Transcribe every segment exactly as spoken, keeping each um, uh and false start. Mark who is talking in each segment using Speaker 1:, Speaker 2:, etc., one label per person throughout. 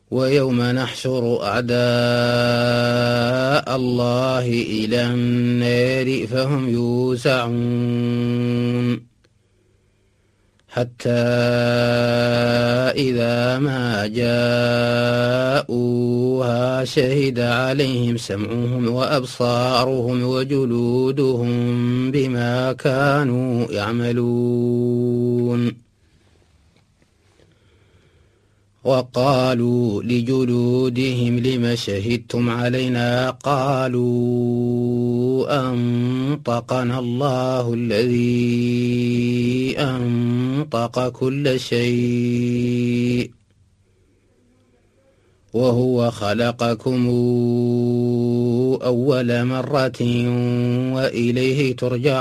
Speaker 1: ويوم نحشر أعداء الله إلى النار فهم يوزعون حتى إذا ما جاءوها شهد عليهم سمعهم وأبصارهم وجلودهم بما كانوا يعملون وقالوا لجلودهم لم شهدتم علينا قالوا أنطقنا الله الذي أنطق كل شيء وهو خلقكم أول مرة وإليه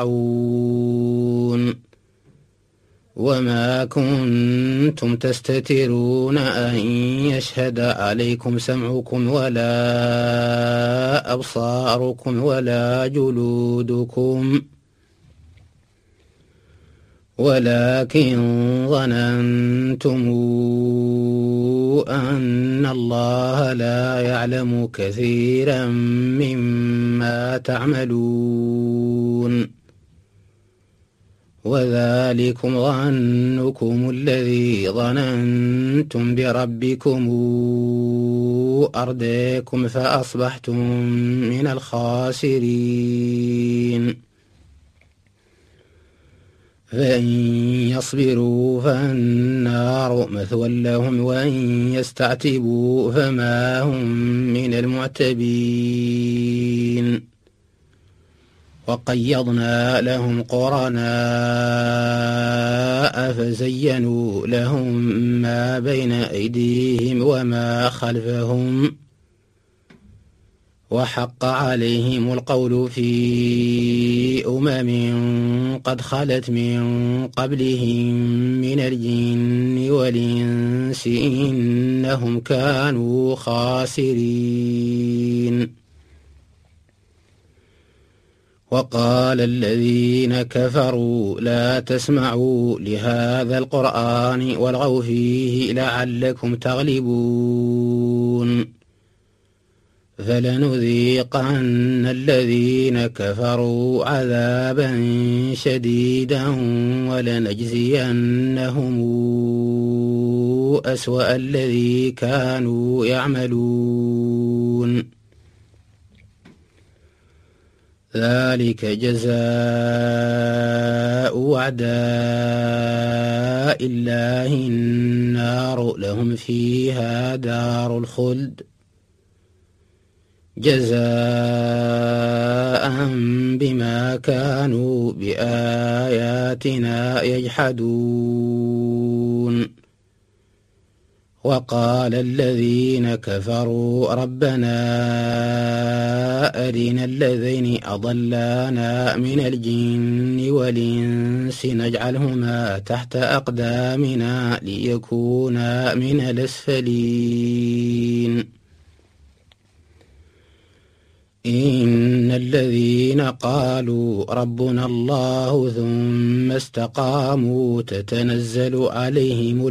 Speaker 1: ترجعون وما كنتم تستترون أن يشهد عليكم سمعكم ولا أبصاركم ولا جلودكم ولكن ظننتم أن الله لا يعلم كثيرا مما تعملون وذلكم ظنكم الذي ظننتم بربكم أرداكم فأصبحتم من الخاسرين فإن يصبروا فالنار مثوى لهم وإن يستعتبوا فما هم من المعتبين وقيضنا لهم قرناء فزينوا لهم ما بين أيديهم وما خلفهم وحق عليهم القول في أمم قد خلت من قبلهم من الجن والإنس إنهم كانوا خاسرين وقال الذين كفروا لا تسمعوا لهذا القرآن والغوا فيه لعلكم تغلبون فلنذيقن الذين كفروا عذابا شديدا ولنجزينهم أسوأ الذي كانوا يعملون ذلك جزاء أعداء الله النار لهم فيها دار الخلد جزاء بما كانوا بآياتنا يجحدون وقال الذين كفروا ربنا أرنا الذين أضلانا من الجن والإنس نجعلهما تحت أقدامنا ليكونا من الأسفلين إن الذين قالوا ربنا الله ثم استقاموا تتنزل عليهم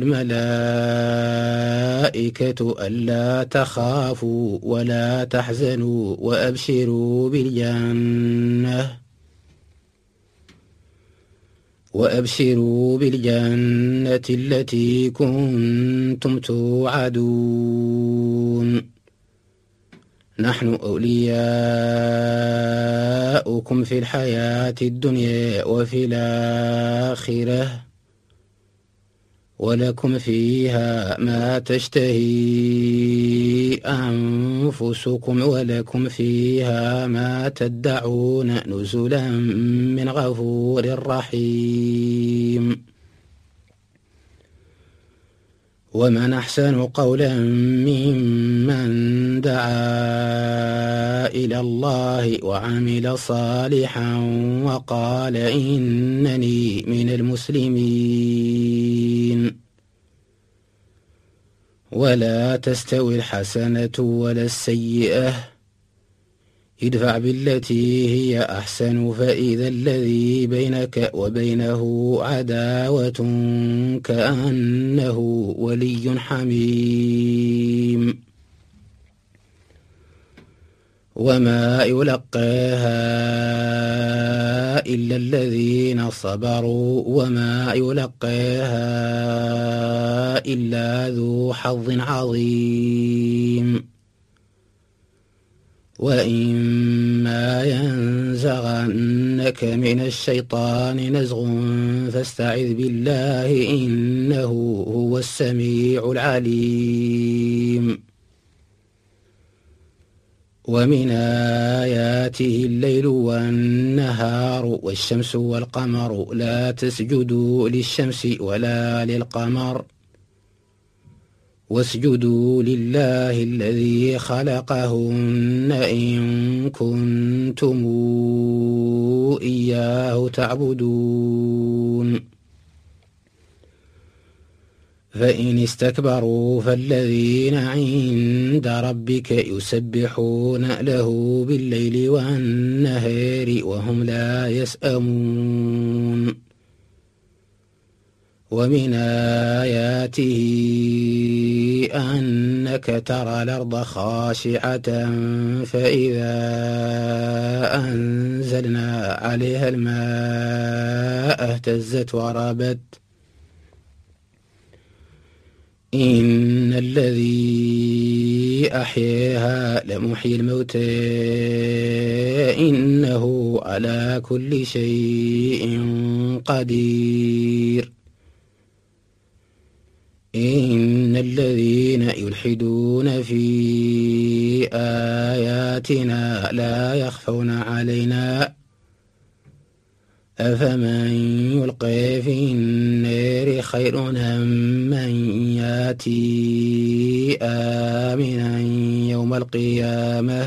Speaker 1: الملائكة ألا تخافوا ولا تحزنوا وأبشروا بالجنة وأبشروا بالجنة التي كنتم توعدون نحن أولياؤكم في الحياة الدنيا وفي الآخرة ولكم فيها ما تشتهي أنفسكم ولكم فيها ما تدعون نزلا من غفور رحيم ومن أحسن قولا ممن دعا إلى الله وعمل صالحا وقال إنني من المسلمين ولا تستوي الحسنة ولا السيئة ادفع بالتي هي أحسن فإذا الذي بينك وبينه عداوة كأنه ولي حميم وما يلقاها إلا الذين صبروا وما يلقاها إلا ذو حظ عظيم وإما ينزغنك من الشيطان نزغ فاستعذ بالله إنه هو السميع العليم ومن آياته الليل والنهار والشمس والقمر لا تسجدوا للشمس ولا للقمر واسجدوا لله الذي خلقهن إن كنتم إياه تعبدون فإن استكبروا فالذين عند ربك يسبحون له بالليل والنهار وهم لا يسأمون ومن آياته أنك ترى الأرض خاشعة فإذا أنزلنا عليها الماء اهتزت وربت إن الذي أحياها لمحيي الموتى إنه على كل شيء قدير إن الذين يلحدون في آياتنا لا يخفون علينا أفمن يلقي في النار خير أم من ياتي آمنا يوم القيامة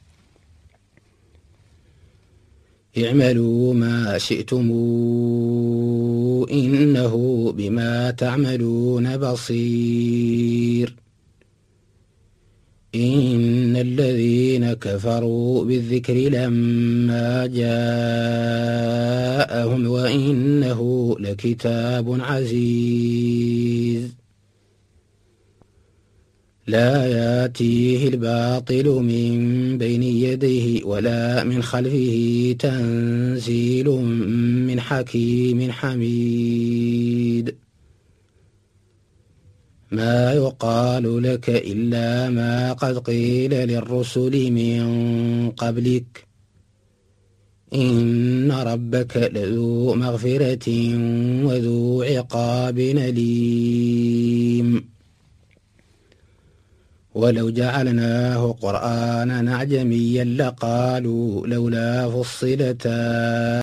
Speaker 1: اعملوا ما شئتم إنه بما تعملون بصير إن الذين كفروا بالذكر لما جاءهم وإنه لكتاب عزيز لا ياتيه الباطل من بين يديه ولا من خلفه تنزيل من حكيم حميد ما يقال لك إلا ما قد قيل للرسل من قبلك إن ربك لذو مغفرة وذو عقاب أليم ولو جعلناه قرآنا أعجميا لقالوا لولا فصلت